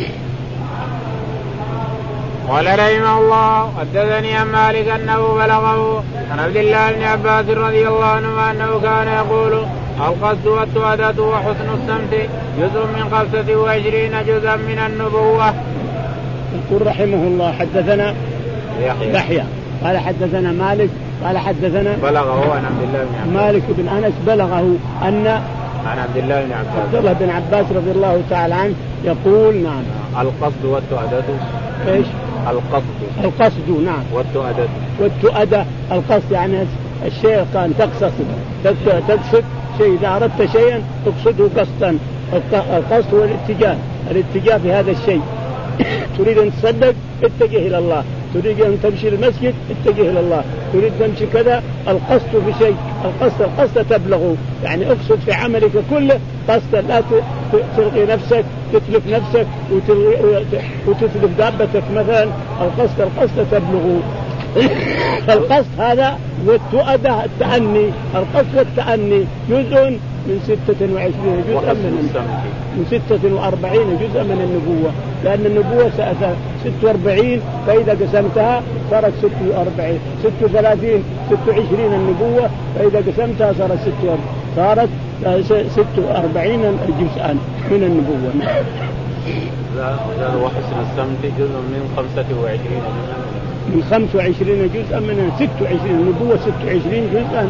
قال رحمه الله حدثني عن مالك أنه بلغه عن عبد الله بن عباس رضي الله عنهما أنه كان يقول القصد والتؤدة وحسن السمت جزء من خمسة وعشرين جزءا من النبوة. يقول رحمه الله حدثنا يحيى, يحيى قال حدثنا مالك قال حدثنا بلغه عن عبد الله بن عباس مالك بن أنس بلغه أن عن عبد الله بن عباس عبد الله بن عباس رضي الله تعالى عنه يقول نعم القصد والتؤدة ايش القصد القصد نعم والتؤدة والتؤدة القصد يعني الشيء كان تقصد تقصد شيء إذا أردت شيئا تقصده قصدا. القصد هو الاتجاه الاتجاه في هذا الشيء تريد أن تصدق اتجه إلى الله تريد أن تمشي المسجد اتجه إلى الله تريد تمشي كذا القصد في شيء القصد القصد تبلغه يعني اقصد في عملك كله قصد لا تلغي نفسك تتلف نفسك وتتلف دابتك مثلا القصد القصد تبلغه. القصد هذا والتؤدة التأني القصد والتأني جزء من ستة وعشرين جزءا من من ستة وأربعين جزءا من النبوة لأن النبوة ستة وأربعين فإذا قسمتها صارت ستة وأربعين ستة وثلاثين ستة وعشرين النبوة فإذا قسمتها صارت ستة صارت ستة وأربعين جزءا من النبوة. هذا وحسن السمت جزء من خمسة وعشرين من خمسة وعشرين جزءا من ستة وعشرين النبوة ستة وعشرين جزءا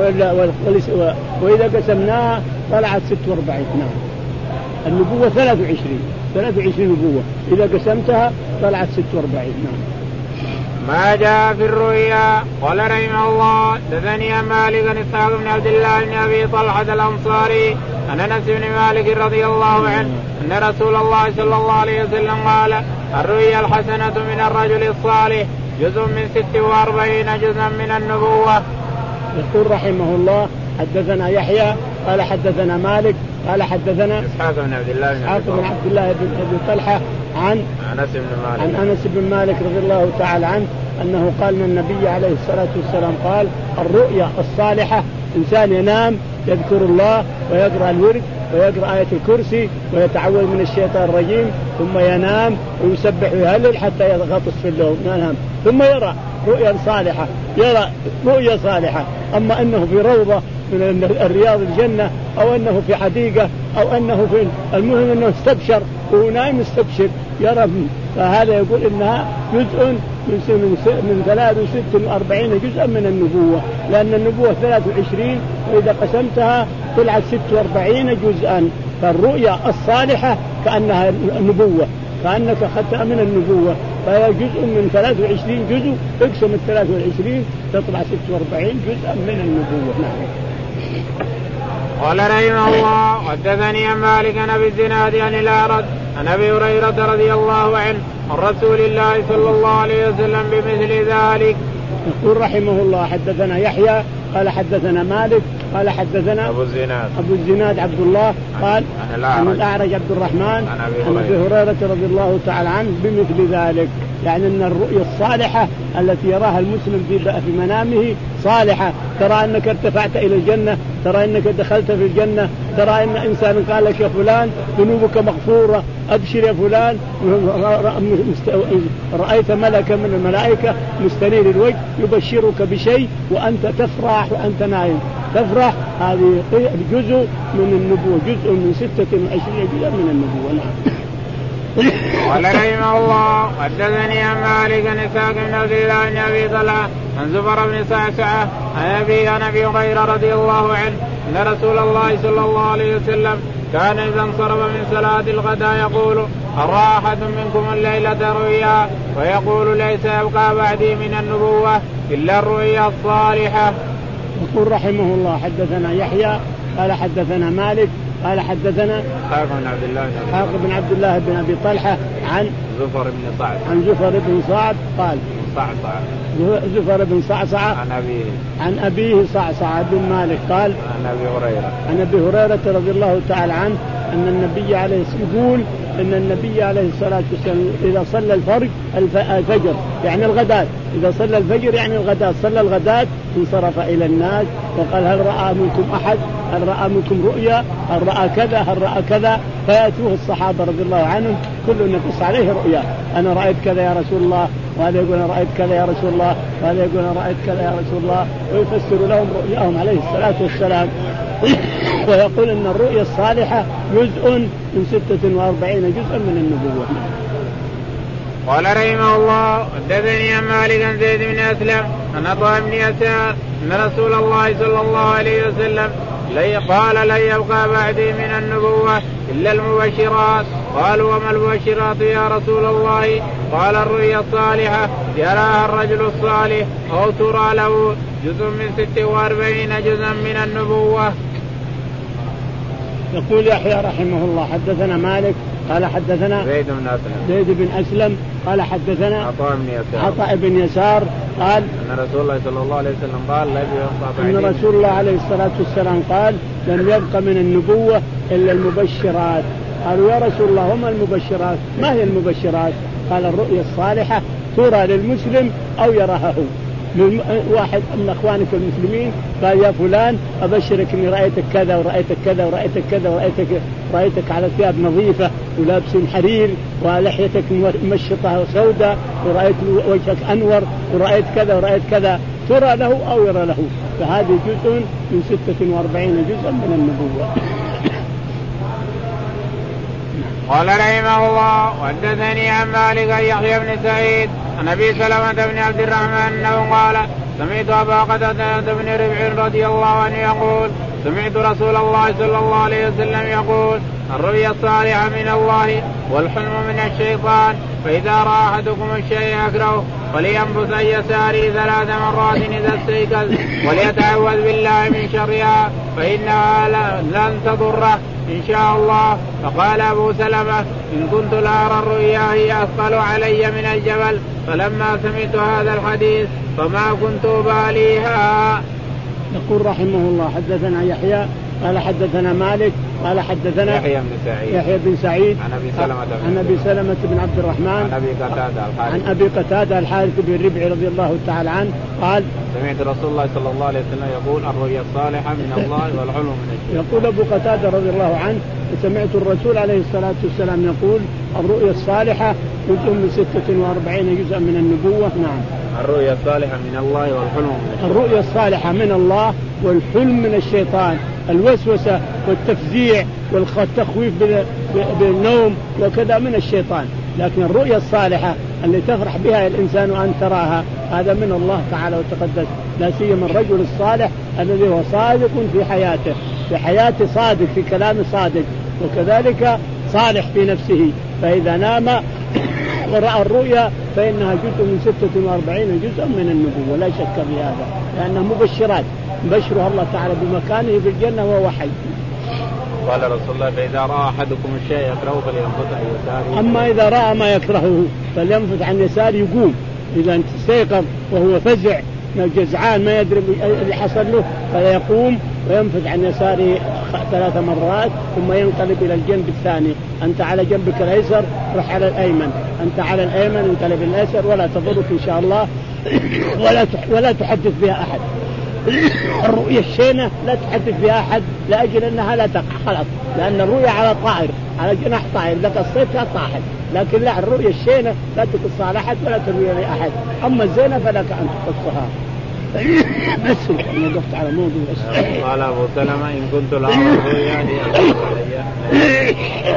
وإذا قسمناها طلعت ستة وأربعين. نعم النبوة ثلاثة وعشرين ثلاثة وعشرين نبوة إذا قسمتها طلعت ستة وأربعين. نعم. ما جاء في الرؤيا قال رحمه الله دثني مالك بن إسحاق بن عبد الله بن أبي طلحة الأنصاري عن أنس بن مالك رضي الله عنه أن رسول الله صلى الله عليه وسلم قال الرؤيا الحسنة من الرجل الصالح جزء من ست وأربعين جزءا من النبوة. يقول رحمه الله حدثنا يحيى قال حدثنا مالك قال حدثنا إسحاق بن عبد الله إسحاق بن عبد الله بن أبي طلحة عن أنس بن مالك عن أنس بن مالك رضي الله تعالى عنه أنه قال أن النبي عليه الصلاة والسلام قال الرؤيا الصالحة إنسان ينام يذكر الله ويقرأ الورد ويقرأ آية الكرسي ويتعوذ من الشيطان الرجيم ثم ينام ويسبح ويهلل حتى يغطس في الليل ينام ثم يرى رؤيا صالحة يرى رؤيا صالحة. أما أنه في روضة من الرياض الجنة أو أنه في حديقة أو أنه في المهم أنه استبشر وهو نايم استبشر يرى، فهذا يقول إنها جزء من من ثلاث وست وأربعين جزءا من النبوة، لأن النبوة ثلاث وعشرين وإذا قسمتها طلعت ست وأربعين جزءا. فالرؤيا الصالحة كأنها النبوة كأنك أخذتها من النبوة، فهي جزء من ثلاث وعشرين جزء اقسم الثلاث وعشرين تطلع ست وأربعين جزءا من النبوة. نعم. قال رحمه الله حدثني مالك عن ابي الزناد عن الأعرج عن ابي هريره رضي الله عنه عن رسول الله صلى الله عليه وسلم بمثل ذلك. يقول رحمه الله حدثنا يحيى قال حدثنا مالك قال حدثنا ابو الزناد ابو الزناد عبد الله قال عن عن الأعرج عبد الرحمن عن ابي هريره رضي الله تعالى عنه بمثل ذلك، يعني ان الرؤيا الصالحه التي يراها المسلم في في منامه صالحه، ترى انك ارتفعت الى الجنه، ترى انك دخلت في الجنه، ترى ان انسان قال لك يا فلان ذنوبك مغفوره ابشر يا فلان، رايت ملكا من الملائكه مستنير الوجه يبشرك بشيء وانت تفرح وانت نايم تفرح. هذه جزء من النبوة، جزء من ستة وعشرين جزء من النبوة. قال رحمه الله حدثني عن مالك عن إسحاق بن عبد الله بن أبي طلحة عن زفر بن صعصعة عن أبي عن أبي هريرة رضي الله عنه أن رسول الله صلى الله عليه وسلم كان إذا انصرف من صلاة الغداء يقول أرى أحد منكم الليلة رؤيا ويقول ليس يبقى بعدي من النبوة إلا الرؤيا الصالحة. يقول رحمه الله حدثنا يحيى قال حدثنا مالك قال حدثنا إسحاق بن عبد الله إسحاق بن عبد الله بن أبي طلحة عن زفر بن صعد عن زفر بن صعد قال صعصع زفر بن صعصع عن أبيه عن أبيه صعصع بن مالك قال عن أبي هريرة عن أبي هريرة رضي الله تعالى عنه أن النبي عليه يقول أن النبي عليه الصلاة والسلام إذا صلى الفرج الفجر يعني الغداة، إذا صلى الفجر يعني الغداة، صلى الغداة انصرف إلى الناس وقال هل رأى منكم أحد، هل رأى منكم رؤيا، هل رأى كذا، هل رأى كذا، فيأتوه الصحابة رضي الله عنهم كل نقص عليه رؤيا، أنا رأيت كذا يا رسول الله، وهذا يقول أنا رأيت كذا يا رسول الله، وهذا يقول أنا رأيت كذا يا رسول الله، ويفسر لهم رؤياهم عليه الصلاة والسلام. ويقول أن الرؤيا الصالحة جزء من ستة وأربعين جزءا من النبوة. قال رحمه الله حدثني عن مالك عن زيد بن أسلم عن عطاء بن يسار أن رسول الله صلى الله عليه وسلم قال لن يبقى بعدي من النبوة إلا المبشرات. قالوا وما المبشرات يا رسول الله؟ قال الرؤيا الصالحة يراها الرجل الصالح أو ترى له جزء من ست وأربعين جزءا من النبوة. يقول يحيى رحمه الله حدثنا مالك قال حدثنا زيد بن أسلم زيد بن أسلم قال حدثنا عطاء بن يسار عطاء بن يسار قال أن رسول الله صلى الله عليه وسلم قال لا يبقى أن رسول الله عليه الصلاة والسلام قال لن يبقى من النبوة إلا المبشرات. قالوا يا رسول الله وما المبشرات؟ ما هي المبشرات؟ قال الرؤيا الصالحة ترى للمسلم أو يراها هو. واحد من أخوانك المسلمين قال يا فلان أبشرك إني رأيتك كذا ورأيتك كذا ورأيتك كذا ورأيتك رأيتك على ثياب نظيفة ولابس حرير ولحيتك مشطة سوداء ورأيت وجهك أنور ورأيت كذا ورأيت كذا، ترى له أو يرى له، فهذه جزء من ستة وأربعين جزءا من النبوة. قال رحمه الله وحدثني عن مالك يحيى بن سعيد عن ابي سلمة بن عبد الرحمن انه قال سمعت ابا قتادة بن ربيع رضي الله عنه يقول سمعت رسول الله صلى الله عليه وسلم يقول الرؤيا الصالحة من الله والحلم من الشيطان، فإذا رأى أحدكم الشيء يكرهه فلينبذ عن يساره ثلاث مرات إذا استيقظ وليتعوذ بالله من شرها فإنها لن تضره إن شاء الله. فقال أبو سلمة إن كنت لأرى الرؤيا هي أثقل علي من الجبل فلما سمعت هذا الحديث فما كنت أباليها. يقول رحمه الله حدثنا يحيى قال حدثنا مالك قال حدثنا يحيى بن سعيد يحيى بن سعيد عن أبي سلمة عن أبي سلمة بن عبد الرحمن عن أبي قتادة الحارث عن أبي قتادة الحارث بن ربعي رضي الله تعالى عنه قال سمعت رسول الله صلى الله عليه وسلم يقول الرؤيا الصالحة من الله والحلم من الشيطان. يقول أبو قتادة رضي الله عنه سمعت الرسول عليه الصلاة والسلام يقول الرؤيا الصالحة جزء من ستة وأربعين جزءا من النبوة. نعم الرؤيا الصالحة من الله والحلم من الشيطان. الرؤيا الصالحة من الله والحلم من الشيطان، الوسوسة والتفزيع والتخويف بالنوم وكذا من الشيطان، لكن الرؤيا الصالحة اللي تفرح بها الإنسان أن تراها هذا من الله تعالى وتقدس، لا سيما الرجل الصالح الذي هو صادق في حياته، في حياته صادق، في كلامه صادق، وكذلك صالح في نفسه، فإذا نام ورأى الرؤيا فإنها جزء من ستة وأربعين جزءا من النبوة لا شك في هذا، لأنها مبشرات بشرها الله تعالى بمكانه في الجنة وهو حي. قال رسول الله فإذا رأى أحدكم الشيء يكرهه فلينفث عن يساره. أما إذا رأى ما يكرهه فلينفث عن يساره يقوم، إذا استيقظ وهو فزع جزعان ما يدري اللي حصل له فيقوم وينفث عن يساره ثلاث مرات ثم ينقلب إلى الجنب الثاني، أنت على جنبك الأيسر روح على الأيمن، أنت على الأيمن انقلب الأيسر، ولا تضرك إن شاء الله ولا ولا تحدث بها أحد. الرؤيا الشينة لا تحدث بها أحد لأجل أنها لا تقع خلاص، لأن الرؤيا على طائر على جناح طائر لك الصيتها طاحت، لكن لا الرؤيا الشينة لا تقصها لأحد ولا ترويها لأحد، أما الزينة فلك أن تقصها. بس أنا وقفت على موضوع. قال أبو سلمة إن كنت لا الرؤيا هي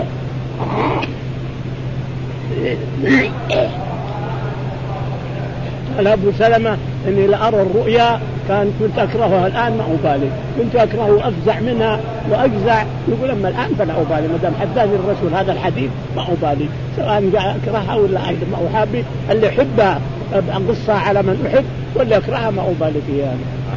قال أبو سلمة إني لأرى الرؤيا كان كنت أكرهها الآن ما أبالي، كنت أكرهه أفزع منها وأجزع، يقول أما الآن فلا أبالي، ما دام حدثني الرسول هذا الحديث ما أبالي، سواء أكرهها ولا أيضا ما أحبي، اللي يحبها أقصها على من أحب واللي أكرهها ما أبالي فيها.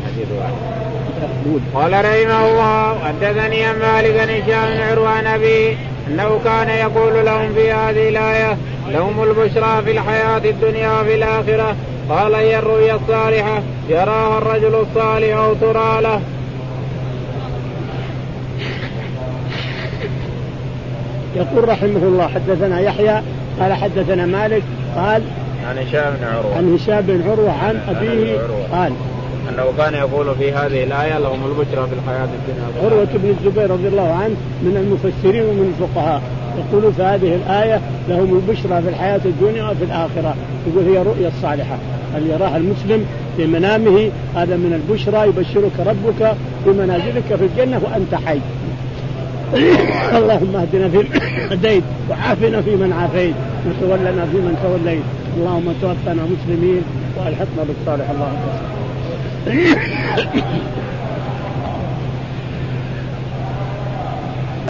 قال رحمه الله حدثني عن مالك بن هشام بن عروة عن أبيه أنه كان يقول لهم في هذه الآية لهم البشرى في الحياة الدنيا وفي الآخرة، قال هي الرؤيا الصالحة يراها الرجل الصالح أو ترى له. يقول رحمه الله حدثنا يحيى قال حدثنا مالك قال عن هشام بن عروة عن هشام بن عروة عن أبيه قال أنه كان يقول في هذه الآية لهم البشرى في الحياة الدنيا. عروة بن الزبير رضي الله عنه من المفسرين ومن الفقهاء يقول في هذه الآية لهم البشرى في الحياة الدنيا وفي الآخرة، يقول هي رؤيا الصالحة اللي يراها المسلم في منامه، هذا من البشرى يبشرك ربك في منازلك في الجنة وأنت حي. اللهم اهدنا في هديت وعافنا في من عافيت وتولنا في من توليت، اللهم توفنا مسلمين والحقنا بالصالح. اللهم